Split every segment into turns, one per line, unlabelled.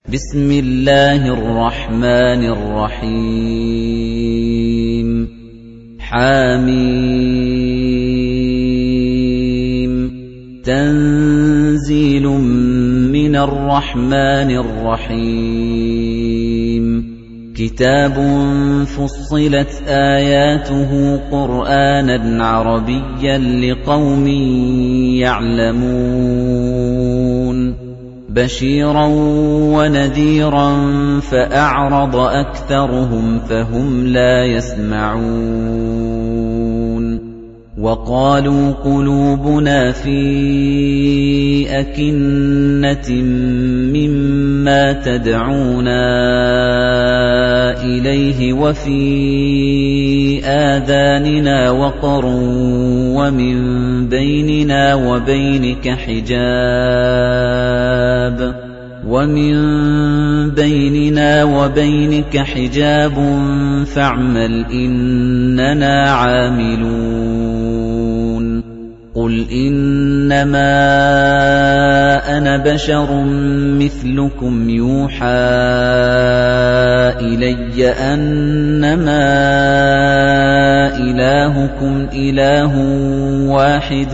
بسم الله الرحمن الرحيم حميم تنزيل من الرحمن الرحيم كتاب فصلت آياته قرآناً عربياً لقوم يعلمون بشيراً ونذيراً فأعرض أكثرهم فهم لا يسمعون وقالوا قلوبنا في أكنة مما تدعونا إليه وفي آذاننا وقر ومن بيننا وبينك حجاب فاعمل إننا عاملون قل إنما أنا بشر مثلكم يوحى إلي أنما إلهكم إله واحد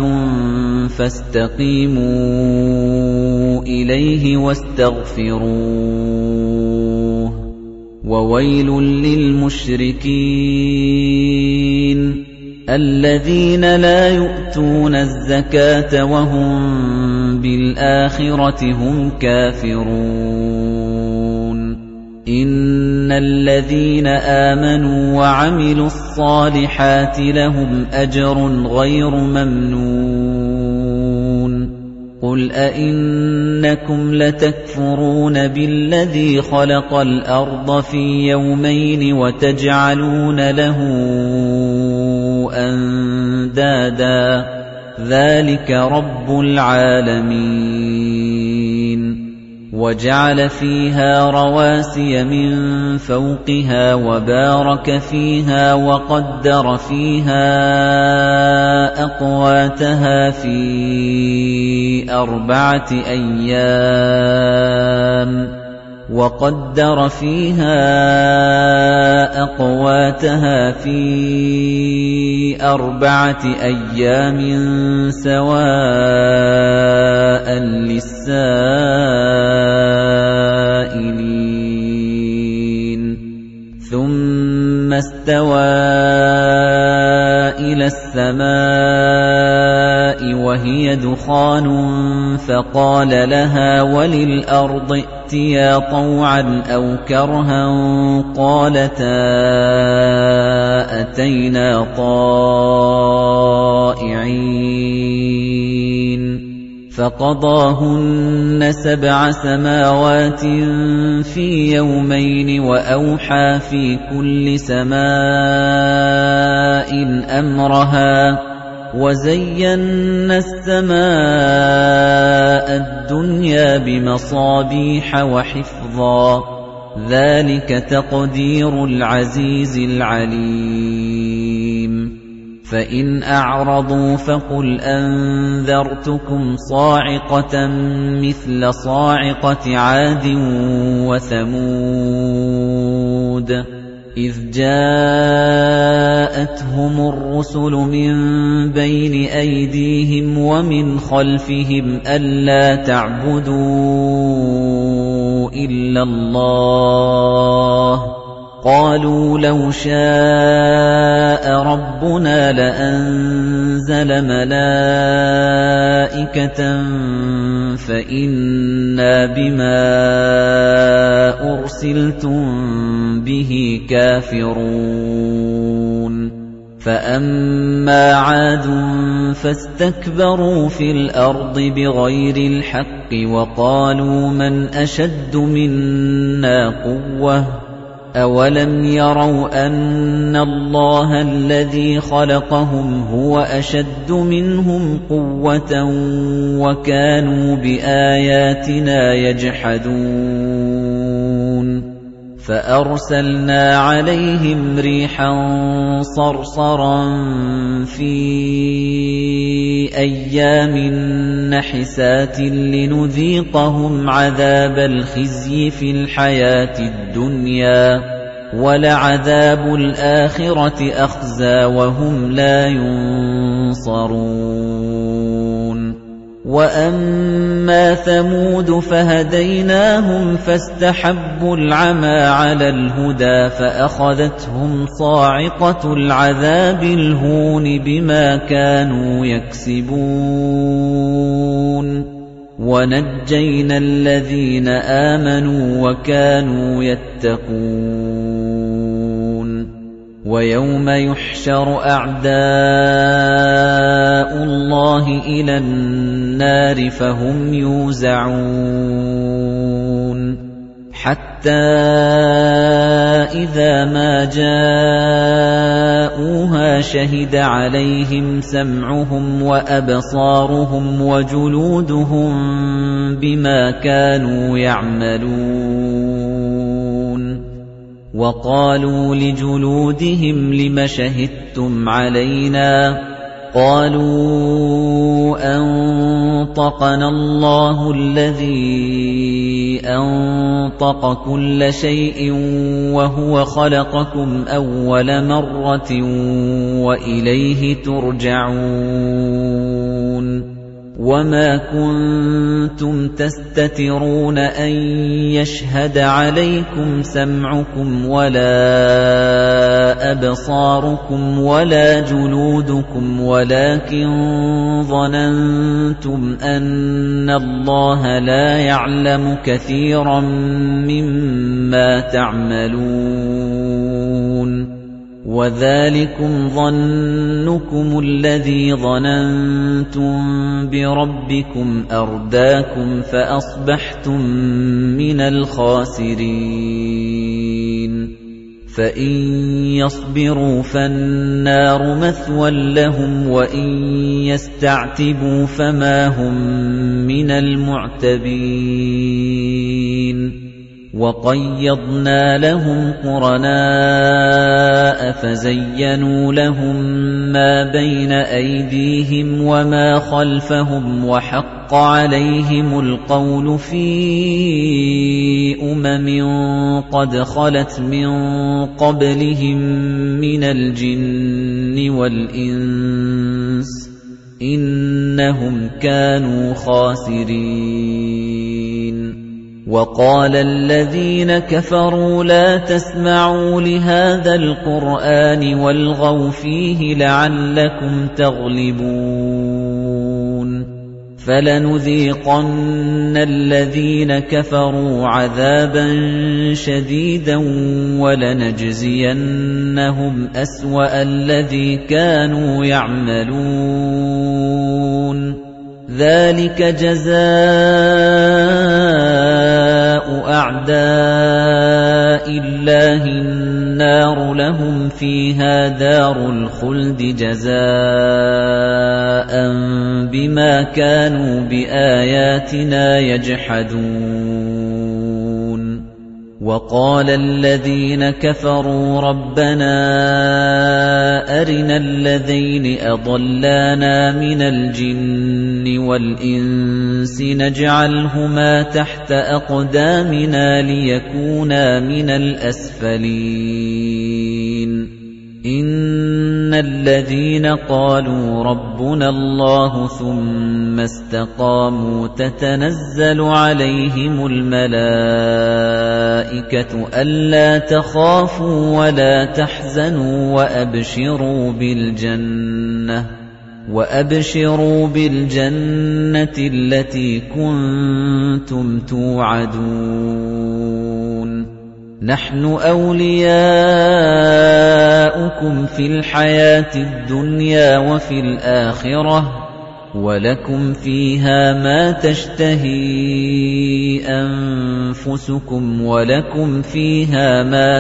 فاستقيموا إليه واستغفروه وويل للمشركين الذين لا يؤتون الزكاة وهم بالآخرة هم كافرون إن الذين آمنوا وعملوا الصالحات لهم أجر غير ممنون قل أئنكم لتكفرون بالذي خلق الأرض في يومين وتجعلون له أندادا ذلك رب العالمين وجعل فيها رواسي من فوقها وبارك فيها وقدر فيها أقواتها في 4 أيام سواء للسائلين ثم استوى إلى السماء وهي دخان فقال لها وللأرض ائتيا طوعا أو كرها قالتا أتينا طائعين فقضاهن 7 سماوات في يومين وأوحى في كل سماء أمرها وزينا السماء الدنيا بمصابيح وحفظا ذلك تقدير العزيز العليم فإن أعرضوا فقل أنذرتكم صاعقة مثل صاعقة عاد وثمود إذ جاءتهم الرسل من بين أيديهم ومن خلفهم ألا تعبدوا إلا الله قالوا لو شاء ربنا لأنزل ملائكة فإنا بما أرسلتم به كافرون فأما عاد فاستكبروا في الأرض بغير الحق وقالوا من أشد منا قوة أولم يروا أن الله الذي خلقهم هو أشد منهم قوة وكانوا بآياتنا يجحدون فأرسلنا عليهم ريحا صرصرا في أيام نحسات لنذيقهم عذاب الخزي في الحياة الدنيا ولعذاب الآخرة أخزى وهم لا ينصرون وَأَمَّا ثَمُودُ فَهَدَيْنَاهُمْ فَاسْتَحَبُّوا الْعَمَى عَلَى الْهُدَى فَأَخَذَتْهُمْ صَاعِقَةُ الْعَذَابِ الْهُونِ بِمَا كَانُوا يَكْسِبُونَ وَنَجَّيْنَا الَّذِينَ آمَنُوا وَكَانُوا يَتَّقُونَ وَيَوْمَ يُحْشَرُ أَعْدَاءُ اللَّهِ إِلَى النَّارِ فَهُمْ يُوزَعُونَ حَتَّى إِذَا مَا جَاءُوهَا شَهِدَ عَلَيْهِمْ سَمْعُهُمْ وَأَبْصَارُهُمْ وَجُلُودُهُم بِمَا كَانُوا يَعْمَلُونَ وَقَالُوا لِجُلُودِهِمْ لِمَ شَهِدتُّمْ عَلَيْنَا قَالُوا أَنطَقَنَا اللَّهُ الَّذِي أَنطَقَ كُلَّ شَيْءٍ وَهُوَ خَلَقَكُمْ أَوَّلَ مَرَّةٍ وَإِلَيْهِ تُرْجَعُونَ وَمَا كُنتُمْ تَسْتَتِرُونَ أَن يَشْهَدَ عَلَيْكُمْ سَمْعُكُمْ وَلَا أَبْصَارُكُمْ وَلَا جُلُودُكُمْ وَلَكِن ظَنَنتُمْ أَنَّ اللَّهَ لَا يَعْلَمُ كَثِيرًا مِّمَّا تَعْمَلُونَ وَذَلِكُمْ ظَنُّكُمُ الَّذِي ظَنَنتُم بِرَبِّكُمْ أَرْدَاكُمْ فَأَصْبَحْتُم مِّنَ الْخَاسِرِينَ فَإِن يَصْبِرُوا فَالنَّارُ مَثْوًى لَّهُمْ وَإِن يَسْتَعْتِبُوا فَمَا هُم مِّنَ الْمُعْتَبِينَ وَقَيَّضْنَا لَهُمْ قُرَنَاءَ فَزَيَّنُوا لَهُم مَّا بَيْنَ أَيْدِيهِمْ وَمَا خَلْفَهُمْ وَحَقَّ عَلَيْهِمُ الْقَوْلُ فِي قَدْ خَلَتْ مِن قَبْلِهِم مِّنَ الْجِنِّ وَالْإِنسِ إِنَّهُمْ كَانُوا خَاسِرِينَ وَقَالَ الَّذِينَ كَفَرُوا لَا تَسْمَعُوا لِهَذَا الْقُرْآنِ وَالْغَوْا فِيهِ لَعَلَّكُمْ تَغْلِبُونَ فَلَنُذِيقَنَّ الَّذِينَ كَفَرُوا عَذَابًا شَدِيدًا وَلَنَجْزِيَنَّهُمْ أَسْوَأَ الَّذِي كَانُوا يَعْمَلُونَ ذَلِكَ جَزَاءُ أَعْدَاءِ اللَّهِ النَّارُ لَهُمْ فِيهَا دَارُ الْخُلْدِ جَزَاءً بِمَا كَانُوا بِآيَاتِنَا يَجْحَدُونَ وَقَالَ الَّذِينَ كَفَرُوا رَبَّنَا أَرِنَا الَّذَيْنِ أَضَلَّانَا مِنَ الْجِنِّ وَالْإِنسِ نَجْعَلْهُمَا تَحْتَ أَقْدَامِنَا لِيَكُونَا مِنَ الْأَسْفَلِينَ إِنَّ الَّذِينَ قَالُوا رَبُّنَا اللَّهُ ثُمَّ اسْتَقَامُوا تَتَنَزَّلُ عَلَيْهِمُ الْمَلَائِكَةُ أَلَّا تَخَافُوا وَلَا تَحْزَنُوا وَأَبْشِرُوا بِالْجَنَّةِ الَّتِي كُنتُمْ تُوعَدُونَ نَحْنُ أَوْلِيَاؤُكُمْ فِي الْحَيَاةِ الدُّنْيَا وَفِي الْآخِرَةِ وَلَكُمْ فِيهَا مَا تَشْتَهِي أَنفُسُكُمْ وَلَكُمْ فِيهَا مَا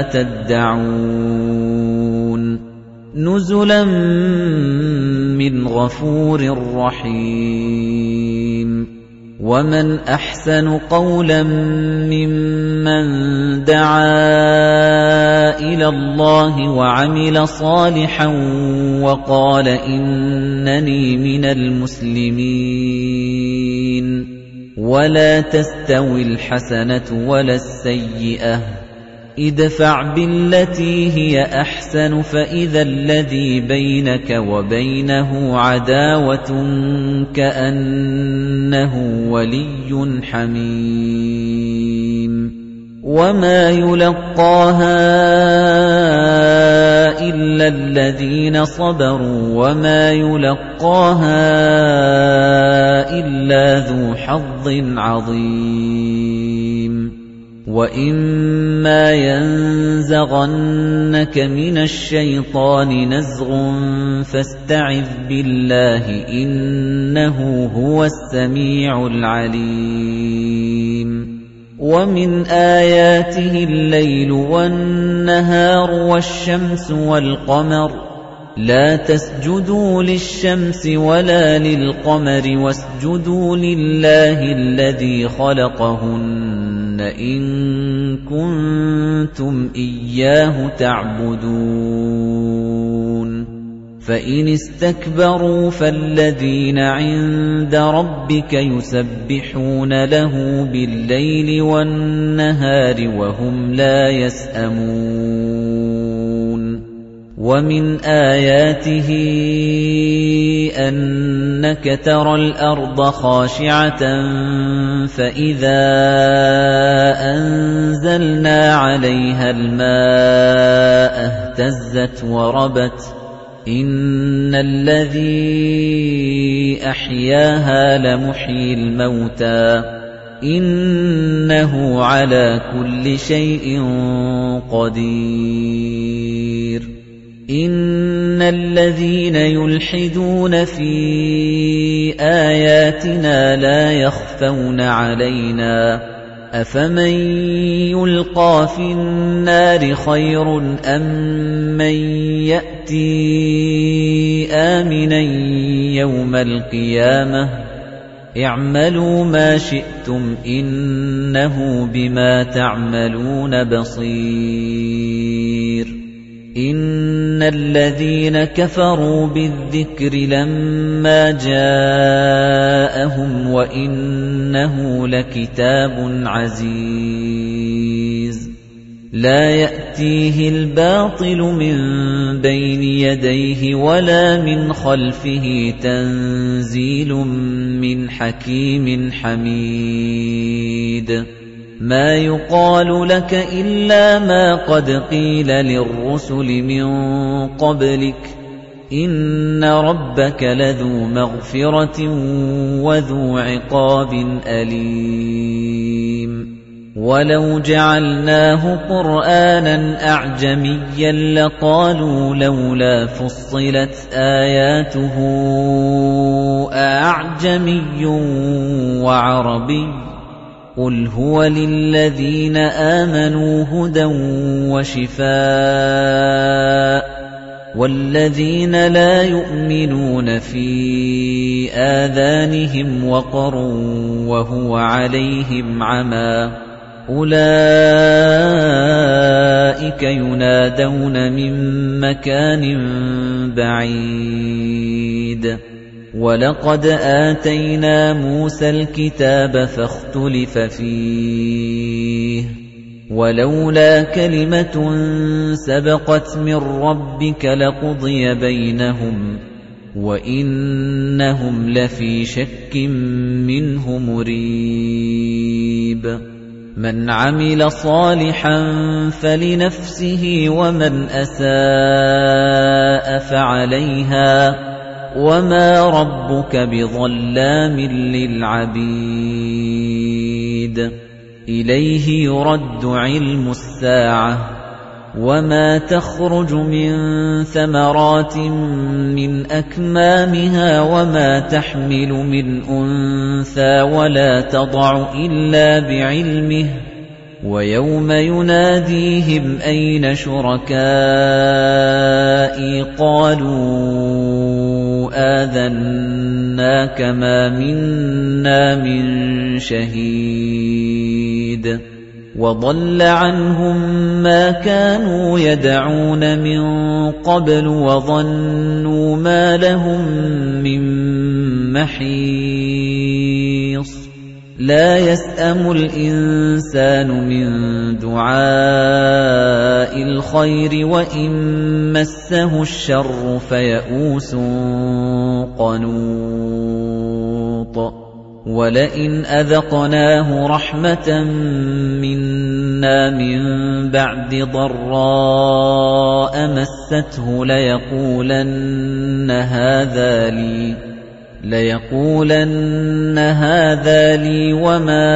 تَدَّعُونَ نُزُلًا مِّنْ غَفُورٍ رَّحِيمٍ وَمَنْ أَحْسَنُ قَوْلًا مِّمَّن دَعَا اللَّهِ وَعَمِلَ صَالِحًا وَقَالَ إِنَّنِي مِنَ الْمُسْلِمِينَ وَلَا تَسْتَوِي الْحَسَنَةُ وَلَا السَّيِّئَةُ ادْفَعْ بِالَّتِي هِيَ أَحْسَنُ فَإِذَا الَّذِي بَيْنَكَ وَبَيْنَهُ عَدَاوَةٌ كَأَنَّهُ وَلِيٌّ حَمِيمٌ وَمَا يُلَقَّاهَا إِلَّا الَّذِينَ صَبَرُوا وَمَا يُلَقَّاهَا إِلَّا ذُو حَظٍّ عَظِيمٍ وَإِمَّا يَنزَغَنَّكَ مِنَ الشَّيْطَانِ نَزْغٌ فَاسْتَعِذْ بِاللَّهِ إِنَّهُ هُوَ السَّمِيعُ الْعَلِيمُ وَمِنْ آيَاتِهِ اللَّيْلُ وَالنَّهَارُ وَالشَّمْسُ وَالْقَمَرُ لَا تَسْجُدُوا لِلشَّمْسِ وَلَا لِلْقَمَرِ وَاسْجُدُوا لِلَّهِ الَّذِي خَلَقَهُنَّ إِن كُنتُمْ إِيَّاهُ تَعْبُدُونَ فَإِنِ اسْتَكْبَرُوا فَالَّذِينَ عِندَ رَبِّكَ يُسَبِّحُونَ لَهُ بِاللَّيْلِ وَالنَّهَارِ وَهُمْ لَا يَسْأَمُونَ وَمِنْ آيَاتِهِ أَنَّكَ تَرَى الْأَرْضَ خَاشِعَةً فَإِذَا أَنزَلْنَا عَلَيْهَا الْمَاءَ اهْتَزَّتْ وَرَبَتْ إِنَّ الَّذِي أَحْيَاهَا لَمُحْيِي الْمَوْتَى إِنَّهُ عَلَى كُلِّ شَيْءٍ قَدِيرٌ إِنَّ الَّذِينَ يُلْحِدُونَ فِي آيَاتِنَا لَا يَخْفَوْنَ عَلَيْنَا أَفَمَن يُلْقَىٰ فِي النَّارِ خَيْرٌ أَم مَّن يَأْتِي آمِنًا يَوْمَ الْقِيَامَةِ اعْمَلُوا مَا شِئْتُمْ إِنَّهُ بِمَا تَعْمَلُونَ بَصِيرٌ إِنَّ الَّذِينَ كَفَرُوا بِالذِّكْرِ لَمَّا جَاءَهُمْ وَإِنَّهُ لَكِتَابٌ عَزِيزٌ لَا يَأْتِيهِ الْبَاطِلُ مِنْ بَيْنِ يَدَيْهِ وَلَا مِنْ خَلْفِهِ تَنزِيلٌ مِنْ حَكِيمٍ حَمِيدٍ مَا يُقَالُ لَكَ إِلَّا مَا قَدْ قِيلَ لِلرُّسُلِ مِن قَبْلِكَ إِنَّ رَبَّكَ لَذُو مَغْفِرَةٍ وَذُو عِقَابٍ أَلِيمٍ وَلَوْ جَعَلْنَاهُ قُرْآنًا أَعْجَمِيًّا لَّقَالُوا لَوْلَا فُصِّلَتْ آيَاتُهُ أَأَعْجَمِيٌّ وَعَرَبِيٌّ قُلْ هُوَ لِلَّذِينَ آمَنُوا هُدًى وَشِفَاءٌ وَالَّذِينَ لَا يُؤْمِنُونَ فِي آذَانِهِمْ وَقْرٌ وَهُوَ عَلَيْهِمْ عَمًى أُولَئِكَ يُنَادَوْنَ مِن مَّكَانٍ بَعِيدٍ وَلَقَدْ آتَيْنَا مُوسَى الْكِتَابَ فَاخْتُلِفَ فِيهِ وَلَوْلَا كَلِمَةٌ سَبَقَتْ مِن رَّبِّكَ لَقُضِيَ بَيْنَهُمْ وَإِنَّهُمْ لَفِي شَكٍّ مِّنْهُ مُرِيبٍ مَنْ عَمِلَ صَالِحًا فَلِنَفْسِهِ وَمَنْ أَسَاءَ فَعَلَيْهَا وَمَا رَبُّكَ بِظَلَّامٍ لِّلْعَبِيدِ إِلَيْهِ يُرَدُّ عِلْمُ السَّاعَةِ وَمَا تَخْرُجُ مِن ثَمَرَاتٍ مِّنْ أَكْمَامِهَا وَمَا تَحْمِلُ مِنْ أُنثَىٰ وَلَا تَضَعُ إِلَّا بِعِلْمِهِ وَيَوْمَ يُنَادِيهِمْ أَيْنَ شُرَكَائِي قَالُوا آذَنَّاكَ مَا مِنَّا مِن شَهِيدٍ وَضَلَّ عَنْهُم مَّا كَانُوا يَدْعُونَ مِن قَبْلُ وَظَنُّوا مَا لَهُم مِّن مَّحِيصٍ لَا يَسْأَمُ الْإِنسَانُ مِن دُعَاءِ الْخَيْرِ وَإِن مَّسَّهُ الشَّرُّ فَيَئُوسٌ قَنُوطٌ وَلَئِنْ أَذَقْنَاهُ رَحْمَةً مِنَّا مِن بَعْدِ ضَرَّاءٍ مَّسَّتْهُ لَيَقُولَنَّ هَٰذَا لِي وَمَا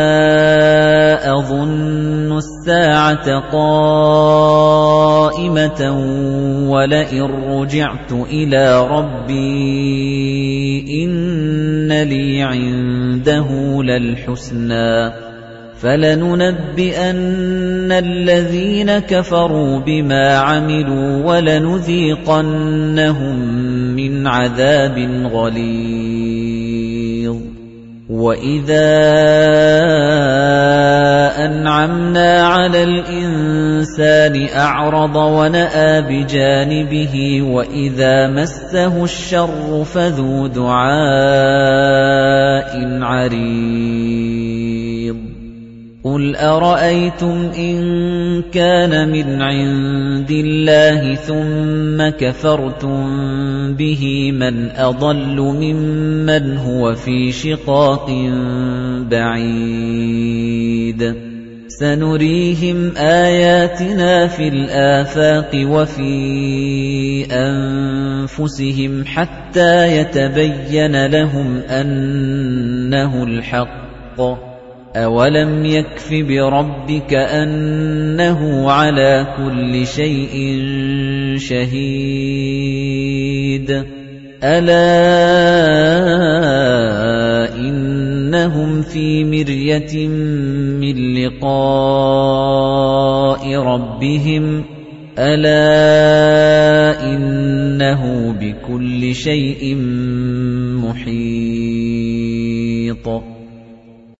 أَظُنُّ السَّاعَةَ قَائِمَةً وَلَئِن رُّجِعْتُ إِلَىٰ رَبِّي إِنَّ لِي عِندَهُ لَلْحُسْنَىٰ فَلَنُنَبِّئَنَّ الَّذِينَ كَفَرُوا بِمَا عَمِلُوا وَلَنُذِيقَنَّهُم مِّنْ عَذَابٍ غَلِيظٍ وَإِذَا أَنْعَمْنَا عَلَى الْإِنسَانِ أَعْرَضَ وَنَأَىٰ بِجَانِبِهِ وَإِذَا مَسَّهُ الشَّرُّ فَذُو دُعَاءٍ عَرِيضٍ قُلْ أَرَأَيْتُمْ إِن كَانَ مِنْ عِندِ اللَّهِ ثُمَّ كَفَرْتُم بِهِ مَنْ أَضَلُّ مِمَّنْ هُوَ فِي شِقَاقٍ بَعِيدٍ سَنُرِيهِمْ آيَاتِنَا فِي الْآفَاقِ وَفِي أَنفُسِهِمْ حَتَّىٰ يَتَبَيَّنَ لَهُمْ أَنَّهُ الْحَقُّ أَوَلَمْ يَكْفِ بِرَبِّكَ أَنَّهُ عَلَىٰ كُلِّ شَيْءٍ شَهِيدٌ أَلَا إِنَّهُمْ فِي مِرْيَةٍ مِّن لِّقَاءِ رَبِّهِمْ أَلَا إِنَّهُ بِكُلِّ شَيْءٍ مُّحِيطٌ